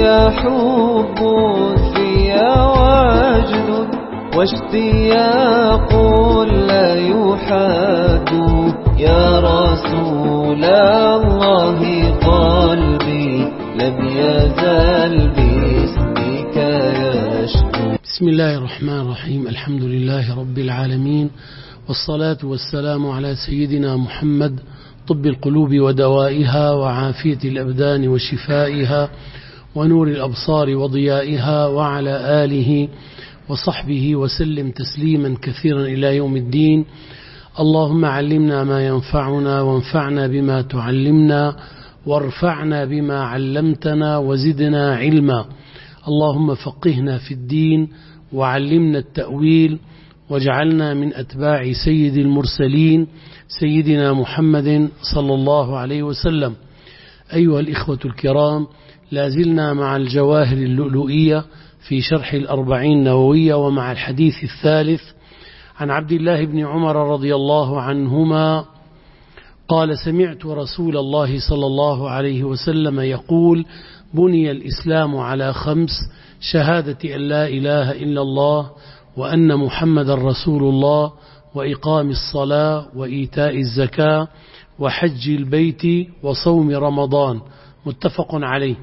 في حب في وجد واشتياق لا يحاد يا رسول الله قلبي لم يزل باسمك يشكو. بسم الله الرحمن الرحيم. الحمد لله رب العالمين، والصلاة والسلام على سيدنا محمد طب القلوب ودوائها وعافية الأبدان وشفائها ونور الأبصار وضيائها، وعلى آله وصحبه وسلم تسليما كثيرا إلى يوم الدين. اللهم علمنا ما ينفعنا وانفعنا بما تعلمنا وارفعنا بما علمتنا وزدنا علما. اللهم فقهنا في الدين وعلمنا التأويل واجعلنا من أتباع سيد المرسلين سيدنا محمد صلى الله عليه وسلم. أيها الإخوة الكرام، لازلنا مع الجواهر اللؤلؤية في شرح الأربعين النووية، ومع الحديث الثالث عن عبد الله بن عمر رضي الله عنهما قال: سمعت رسول الله صلى الله عليه وسلم يقول: بني الإسلام على 5: شهادة أن لا إله إلا الله وأن محمد رسول الله وإقام الصلاة وإيتاء الزكاة وحج البيت وصوم رمضان. متفق عليه.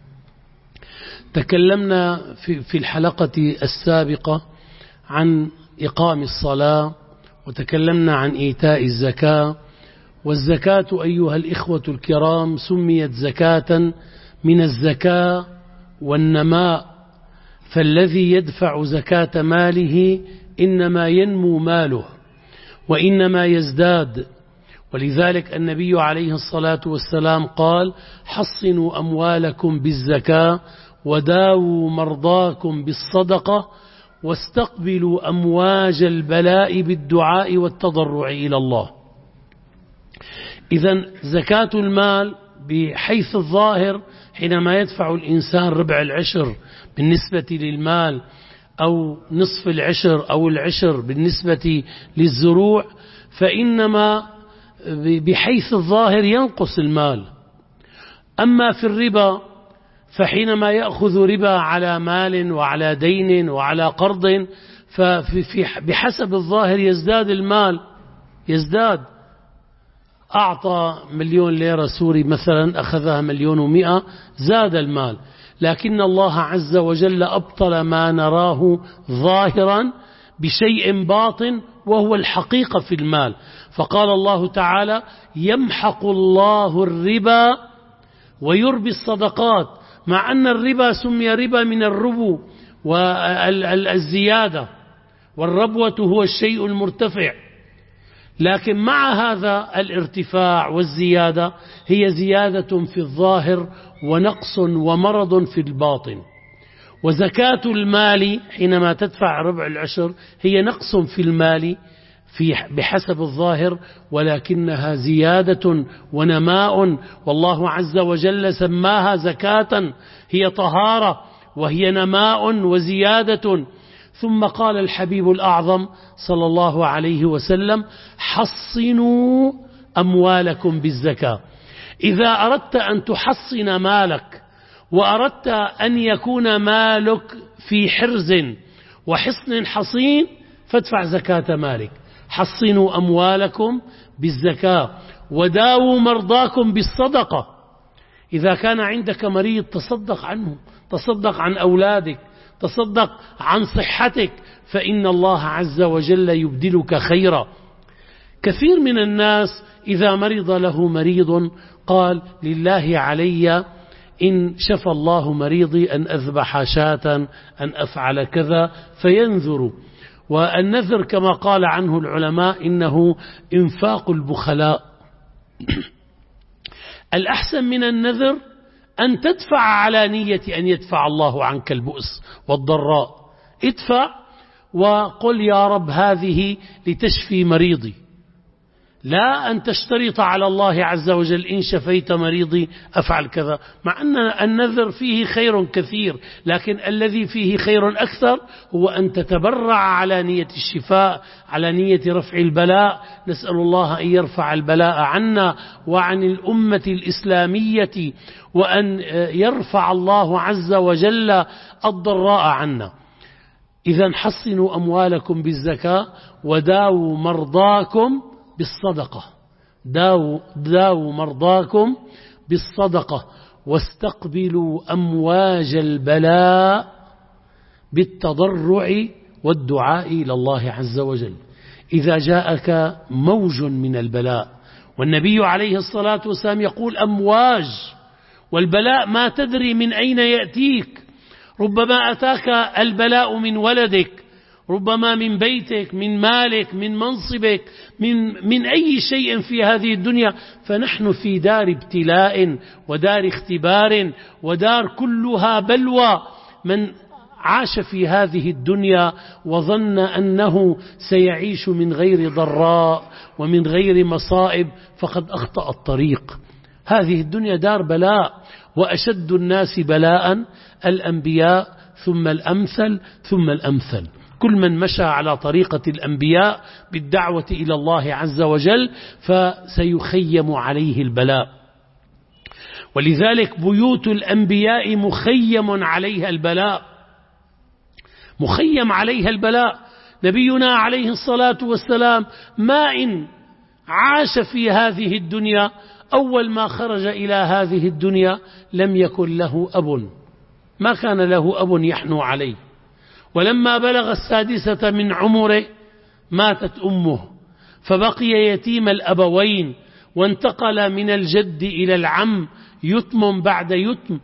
تكلمنا في الحلقة السابقة عن إقام الصلاة، وتكلمنا عن إيتاء الزكاة. والزكاة أيها الإخوة الكرام سميت زكاة من الزكاة والنماء، فالذي يدفع زكاة ماله إنما ينمو ماله وإنما يزداد. ولذلك النبي عليه الصلاة والسلام قال: حصنوا أموالكم بالزكاة وداووا مرضاكم بالصدقة واستقبلوا أمواج البلاء بالدعاء والتضرع إلى الله. إذن زكاة المال بحيث الظاهر حينما يدفع الإنسان ربع العشر بالنسبة للمال، أو نصف العشر أو العشر بالنسبة للزروع، فإنما بحيث الظاهر ينقص المال. أما في الربا فحينما يأخذ ربا على مال وعلى دين وعلى قرض، فبحسب الظاهر يزداد المال، يزداد. أعطى 1,000,000 ليرة سوري مثلا، أخذها 1,100,000، زاد المال. لكن الله عز وجل أبطل ما نراه ظاهرا بشيء باطن وهو الحقيقة في المال. فقال الله تعالى: يمحق الله الربا ويربي الصدقات، مع أن الربا سمي ربا من الربو والزيادة، والربوة هو الشيء المرتفع. لكن مع هذا الارتفاع والزيادة هي زيادة في الظاهر ونقص ومرض في الباطن. وزكاة المال حينما تدفع ربع العشر هي نقص في المال بحسب الظاهر، ولكنها زيادة ونماء، والله عز وجل سماها زكاة، هي طهارة وهي نماء وزيادة. ثم قال الحبيب الأعظم صلى الله عليه وسلم: حصنوا أموالكم بالزكاة. إذا أردت أن تحصن مالك وأردت أن يكون مالك في حرز وحصن حصين، فادفع زكاة مالك. حصنوا أموالكم بالزكاة وداووا مرضاكم بالصدقة. إذا كان عندك مريض تصدق عنه، تصدق عن أولادك، تصدق عن صحتك، فإن الله عز وجل يبدلك خيرا. كثير من الناس إذا مرض له مريض قال: لله علي إن شفى الله مريضي أن أذبح شاة، أن أفعل كذا، فينذر. والنذر كما قال عنه العلماء إنه إنفاق البخلاء. الأحسن من النذر أن تدفع على نية أن يدفع الله عنك البؤس والضراء. ادفع وقل: يا رب هذه لتشفي مريضي، لا أن تشترط على الله عز وجل إن شفيت مريضي أفعل كذا، مع أن النذر فيه خير كثير، لكن الذي فيه خير أكثر هو أن تتبرع على نية الشفاء، على نية رفع البلاء. نسأل الله أن يرفع البلاء عنا وعن الأمة الإسلامية، وأن يرفع الله عز وجل الضراء عنا. إذا حصنوا أموالكم بالزكاة وداووا مرضاكم بالصدقة، داووا مرضاكم بالصدقة، واستقبلوا أمواج البلاء بالتضرع والدعاء إلى الله عز وجل. إذا جاءك موج من البلاء، والنبي عليه الصلاة والسلام يقول أمواج، والبلاء ما تدري من أين يأتيك، ربما أتاك البلاء من ولدك، ربما من بيتك، من مالك، من منصبك، من أي شيء في هذه الدنيا. فنحن في دار ابتلاء ودار اختبار ودار كلها بلوى. من عاش في هذه الدنيا وظن أنه سيعيش من غير ضراء ومن غير مصائب فقد أخطأ الطريق. هذه الدنيا دار بلاء، وأشد الناس بلاء الأنبياء ثم الأمثل ثم الأمثل. كل من مشى على طريقة الأنبياء بالدعوة إلى الله عز وجل فسيخيم عليه البلاء. ولذلك بيوت الأنبياء مخيم عليها البلاء، مخيم عليها البلاء. نبينا عليه الصلاة والسلام ما إن عاش في هذه الدنيا، أول ما خرج إلى هذه الدنيا لم يكن له أب، ما كان له أب يحنو عليه. ولما بلغ 6 من عمره ماتت أمه، فبقي يتيم الأبوين، وانتقل من الجد إلى العم يتم بعد يتم،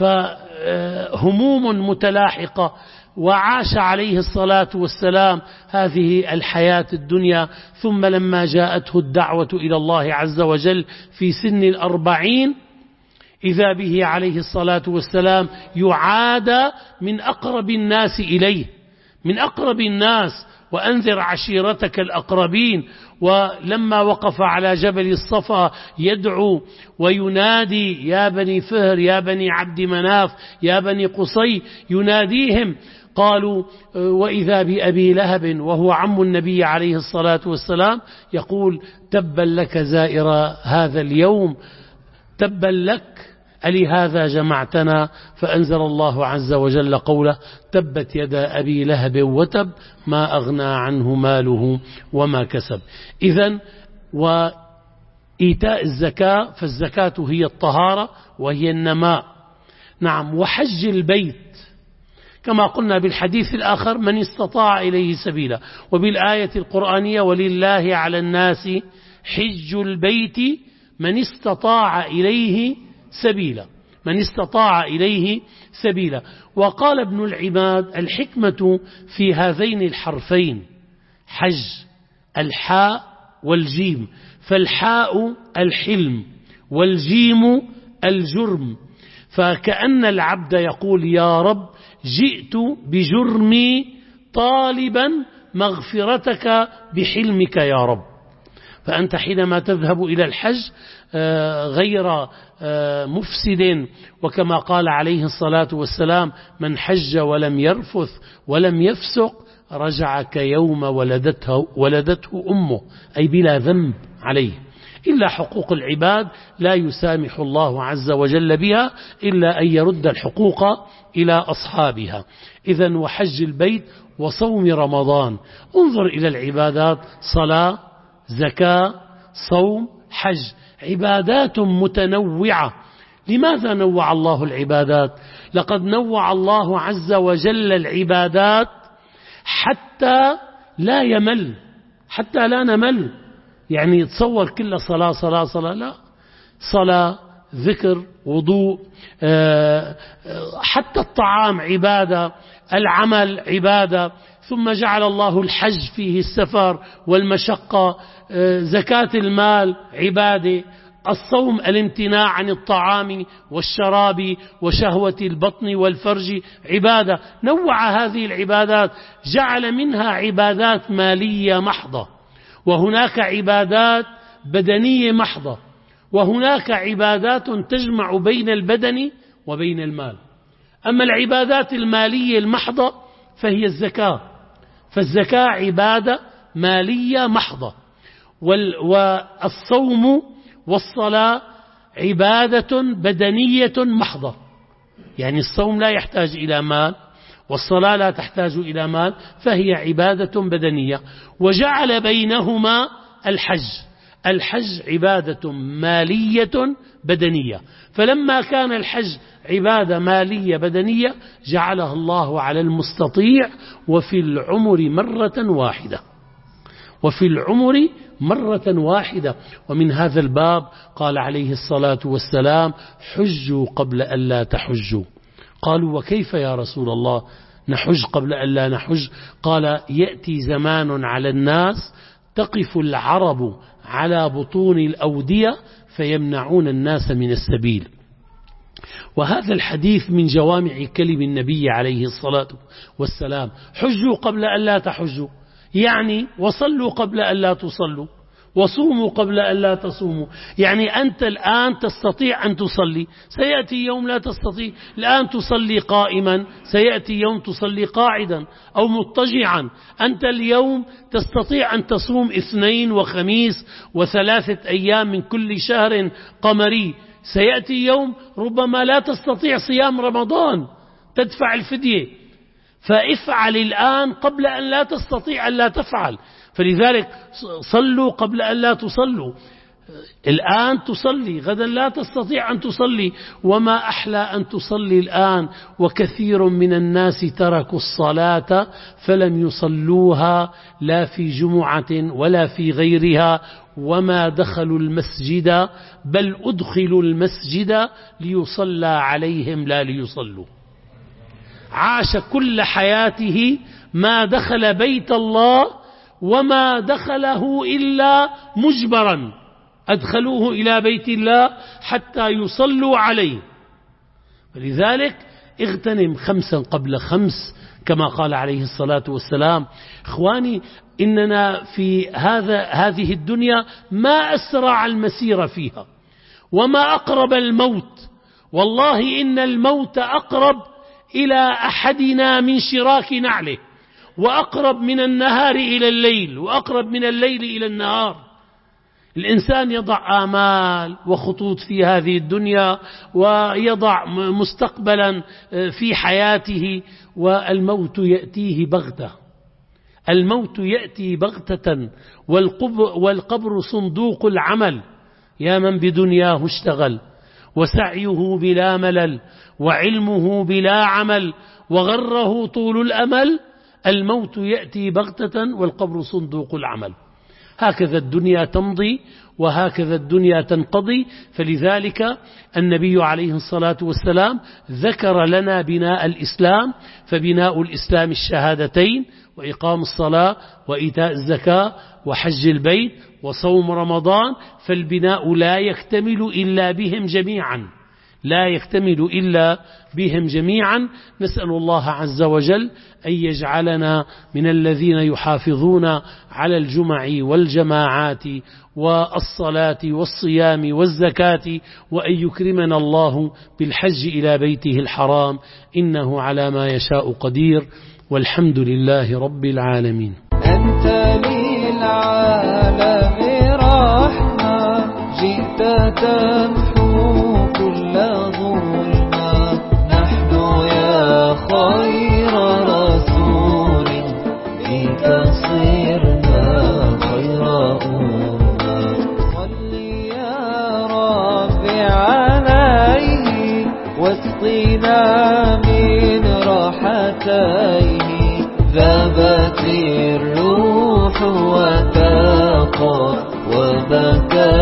فهموم متلاحقة. وعاش عليه الصلاة والسلام هذه الحياة الدنيا. ثم لما جاءته الدعوة إلى الله عز وجل في سن 40 إذا به عليه الصلاة والسلام يعاد من أقرب الناس إليه، من أقرب الناس، وأنذر عشيرتك الأقربين. ولما وقف على جبل الصفا يدعو وينادي يا بني فهر يا بني عبد مناف يا بني قصي، يناديهم. قالوا وإذا بأبي لهب وهو عم النبي عليه الصلاة والسلام يقول تبا لك زائر هذا اليوم، تبا لك ألهذا جمعتنا؟ فأنزل الله عز وجل قوله تبت يدا أبي لهب وتب ما أغنى عنه ماله وما كسب. إذن وإيتاء الزكاة، فالزكاة هي الطهارة وهي النماء. نعم. وحج البيت كما قلنا بالحديث الآخر من استطاع إليه سبيلا، وبالآية القرآنية ولله على الناس حج البيت من استطاع إليه سبيلا، من استطاع إليه سبيلا. وقال ابن العماد الحكمة في هذين الحرفين حج، الحاء والجيم، فالحاء الحلم والجيم الجرم، فكأن العبد يقول يا رب جئت بجرمي طالبا مغفرتك بحلمك يا رب. فأنت حينما تذهب إلى الحج غير مفسد، وكما قال عليه الصلاة والسلام من حج ولم يرفث ولم يفسق رجع كيوم ولدته أمه، أي بلا ذنب عليه، إلا حقوق العباد لا يسامح الله عز وجل بها إلا أن يرد الحقوق إلى أصحابها. إذن وحج البيت وصوم رمضان. انظر إلى العبادات، صلاة، زكاة، صوم، حج، عبادات متنوعة. لماذا نوع الله العبادات؟ لقد نوع الله عز وجل العبادات حتى لا يمل، حتى لا نمل. يعني يتصور كل صلاة صلاة صلاة، لا، صلاة، ذكر، وضوء، حتى الطعام عبادة، العمل عبادة. ثم جعل الله الحج فيه السفر والمشقة، زكاة المال عبادة، الصوم الامتناع عن الطعام والشراب وشهوة البطن والفرج عبادة. نوع هذه العبادات، جعل منها عبادات مالية محضة، وهناك عبادات بدنية محضة، وهناك عبادات تجمع بين البدن وبين المال. أما العبادات المالية المحضة فهي الزكاة، فالزكاة عبادة مالية محضة، والصوم والصلاة عبادة بدنية محضة، يعني الصوم لا يحتاج إلى مال والصلاة لا تحتاج إلى مال، فهي عبادة بدنية. وجعل بينهما الحج عبادة مالية بدنية، فلما كان الحج عبادة مالية بدنية جعلها الله على المستطيع وفي العمر مرة واحدة. ومن هذا الباب قال عليه الصلاة والسلام: حجوا قبل أن لا تحجوا. قالوا: وكيف يا رسول الله نحج قبل أن لا نحج؟ قال: يأتي زمان على الناس تقف العرب على بطون الأودية فيمنعون الناس من السبيل. وهذا الحديث من جوامع كلم النبي عليه الصلاة والسلام. حجوا قبل أن لا تحجوا، يعني وصلوا قبل أن لا تصلوا، وصوموا قبل أن لا تصوموا. يعني أنت الآن تستطيع أن تصلي، سيأتي يوم لا تستطيع. الآن تصلي قائما، سيأتي يوم تصلي قاعدا أو مضطجعا. أنت اليوم تستطيع أن تصوم 2 وخميس و3 أيام من كل شهر قمري، سيأتي يوم ربما لا تستطيع صيام رمضان، تدفع الفدية. فافعل الآن قبل أن لا تستطيع أن لا تفعل. فلذلك صلوا قبل أن لا تصلوا. الآن تصلي، غدا لا تستطيع أن تصلي، وما أحلى أن تصلي الآن. وكثير من الناس تركوا الصلاة فلم يصلوها لا في جمعة ولا في غيرها، وما دخلوا المسجد بل أدخلوا المسجد ليصلى عليهم لا ليصلوا. عاش كل حياته ما دخل بيت الله وما دخله إلا مجبرا، أدخلوه إلى بيت الله حتى يصلوا عليه. فلذلك اغتنم 5 قبل 5 كما قال عليه الصلاة والسلام. إخواني، إننا في هذه الدنيا ما أسرع المسير فيها وما أقرب الموت. والله إن الموت أقرب إلى أحدنا من شراك نعله، وأقرب من النهار إلى الليل، وأقرب من الليل إلى النهار. الإنسان يضع آمال وخطوط في هذه الدنيا، ويضع مستقبلا في حياته، والموت يأتيه بغتة. الموت يأتي بغتة، والقبر صندوق العمل. يا من بدنياه اشتغل وسعيه بلا ملل وعلمه بلا عمل وغره طول الأمل، الموت يأتي بغتة والقبر صندوق العمل. هكذا الدنيا تمضي وهكذا الدنيا تنقضي. فلذلك النبي عليه الصلاة والسلام ذكر لنا بناء الإسلام، فبناء الإسلام الشهادتين وإقام الصلاة وإيتاء الزكاة وحج البيت وصوم رمضان. فالبناء لا يكتمل إلا بهم جميعا، لا يكتمل إلا بهم جميعا. نسأل الله عز وجل أن يجعلنا من الذين يحافظون على الجمع والجماعات والصلاة والصيام والزكاة، وأن يكرمنا الله بالحج إلى بيته الحرام، إنه على ما يشاء قدير، والحمد لله رب العالمين. أنت للعالم رحمة، جئت تمحو كل ظلمة. نحن يا خير رسول بك صرنا خير أمة. صل يا رب عليه واسقنا من راحتيه. ذابت الروح وتاقى وبكى